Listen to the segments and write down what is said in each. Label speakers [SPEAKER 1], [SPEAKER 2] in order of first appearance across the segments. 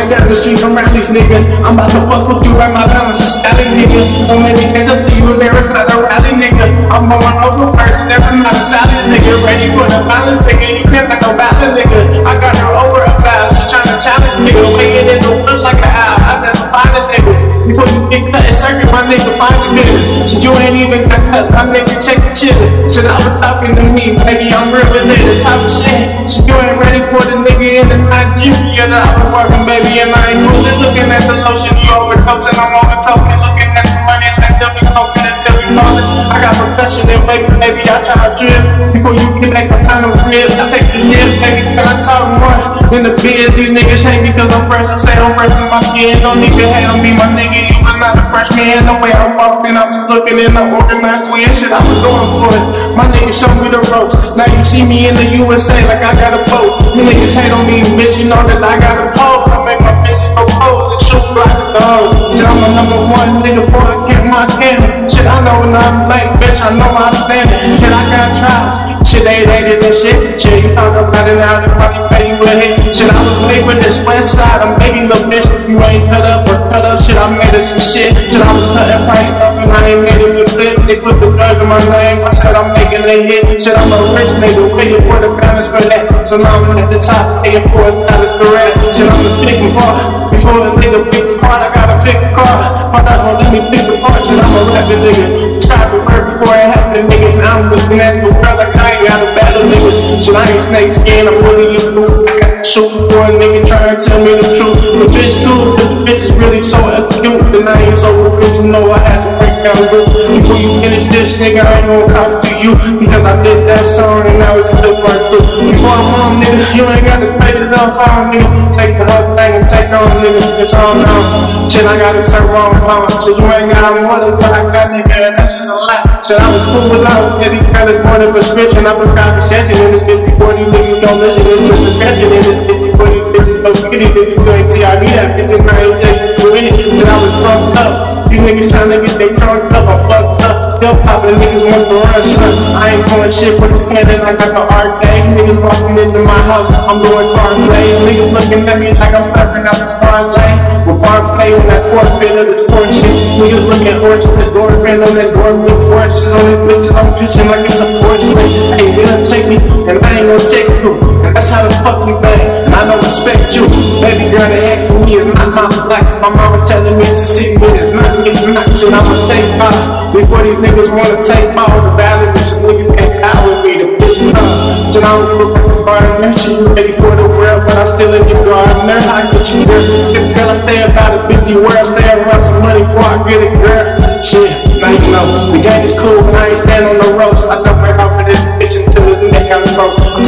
[SPEAKER 1] Right down the street from Rally's, nigga. I'm about to fuck with you right my balance is Sally, nigga. Don't make me catch up to you, there is not a rally, nigga. I'm going over first, never not a Sally's, nigga. Ready for the balance, nigga. You can't make no balance, nigga. I got her over a fast, she tryna challenge, nigga. Weighing in the wood like an owl. I never find a nigga. Before you get cut and circuit, my nigga, find your nigga. Shit, you ain't even got cut, my nigga, check the chillin'. Shit, I was talking to me, baby, I'm real with it, type of shit. Shit, you ain't ready for the nigga in the Nigeria that I was working, baby, and I ain't really looking at the lotion. You overdosing, I'm over talking, looking at the money, and I still be poking, and still be posing. I got percussion and baby, I try to drip. Before you get back behind the rib, I take the lip, baby, I talk more than the biz. These niggas hate me cause I'm fresh, I say I'm fresh in my skin. Don't even hate on me, my nigga, you was not a freshman. The way I walked in, I was looking in the organized twin shit, I was going for it. My niggas showed me the ropes, now you see me in the USA like I got a boat. You niggas hate on me, bitch, you know that I got a pole. I make my bitches go pose and shoot blocks at the hoes. Shit, I'm a number one nigga before I get my camera. Shit, I know when I'm late, bitch, I know I'm standing. Shit, I got trials. Shit, they hated that shit. Shit, you talk about it now, they probably pay you a hit. Shit, I was made with this west side, I'm baby little bitch. You ain't cut up or cut up, shit, I made it some shit. Shit, I was cutting right up and I ain't made it with clip. They put the guns in my name, I said I'm making a hit. Shit, I'm a rich nigga, waiting for the balance for that. So now I'm at the top, paying for a stylist for rap. Shit, I'm a big bar. Before a nigga pick the card, I gotta pick a car. My dog won't let me pick the card, shit, I'm a rapping nigga. Tried to work before it happened, nigga. Now I'm looking at the world like I ain't got a battle, niggas. Shit, I ain't snake skin, I'm really a fool. I got to shoot for a nigga trying to tell me the truth. The bitch too, but the bitch is really so cute. And I ain't so rich, you know I had to break down good. Before you finish this, nigga, I ain't gonna talk to you. Because I did that song and now it's a good part too. Before I'm on, nigga, you ain't gotta take it off time, nigga. Take the whole thing and take on, nigga. It's all now. Shit, I gotta serve wrong mama. Shit, you ain't got more than what I got, nigga. That's just a lot. Shit, I was cool without it. Girl, it's more than prescription. I prescribe protection in this bitch before these niggas don't listen. This bitch prescription in this bitch before these bitches go get it. If you ain't TID that bitch and I ain't tell you to win it. Then I was fucked up. These niggas trying to get they drunk up. I'm fucked up. Yo, poppin' niggas want to run, son. I ain't doing shit for this cannon. I got the arcade. Niggas walking into my house. I'm doing car plays. Niggas looking at me like I'm surfing out the car lane. With parfait on that forfeit of the torch shit. Niggas looking orange with this door fan on that door with horses on his bitches. I'm pitching like it's a porcelain. Hey, they don't take me, and I ain't gonna take you. And that's how the fuck we bang. And I don't respect you. Baby girl, the ex of me is not my black. My mama telling me it's a secret. It's not me, not shit. I'ma take off. Before these niggas wanna take all the value, but some niggas can't style with me. The bitch love. Shit, I don't look at the gardener. She ready for the world, but I'm still in the gardener. I get you there. If girl, I stay about a busy world. Stay around some money before I get it, girl. Shit, now you know. The game is cool, but I ain't stand on the ropes. I jump right off of this bitch until his neck got broke. I'm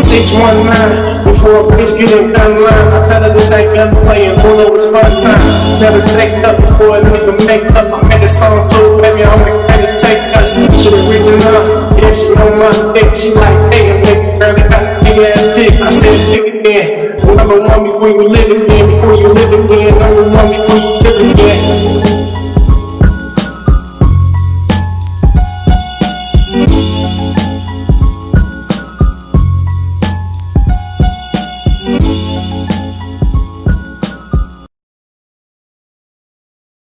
[SPEAKER 1] 619. Before a bitch get in gun lines, I tell her this ain't gun playing. Pull over, it's fun time. Never faked up before a nigga make up. I made a song too, baby, I'm the greatest take us. She original, yeah, she on my dick. She like, hey, I'm nigga, girl, they got a big ass dick. I said, dick again. Number one before you live again, before you live again. Number one before